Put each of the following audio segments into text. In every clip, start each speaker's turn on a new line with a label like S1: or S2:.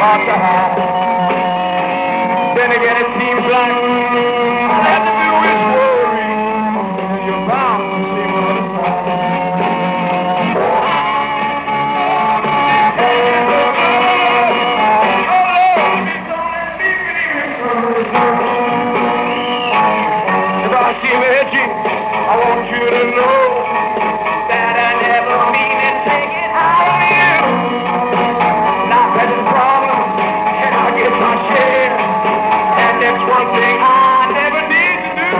S1: heart to heart. Then again it seems like all I have to do is worry, and you're bound to see what it's I want you to know that I never mean to take it out on you. Now that it's problems, and I get my share, and that's one thing I never need to do.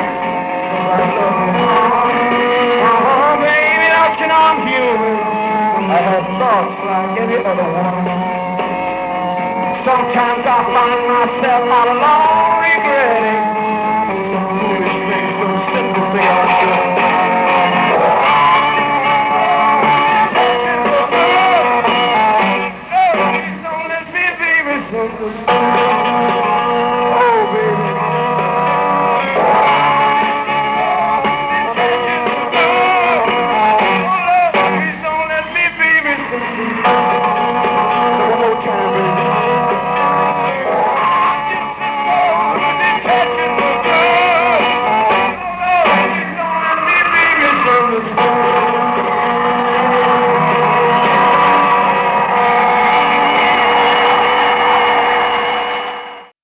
S1: Oh, baby, don't you know I'm human? I have thoughts like any other one. Sometimes I find myself all alone.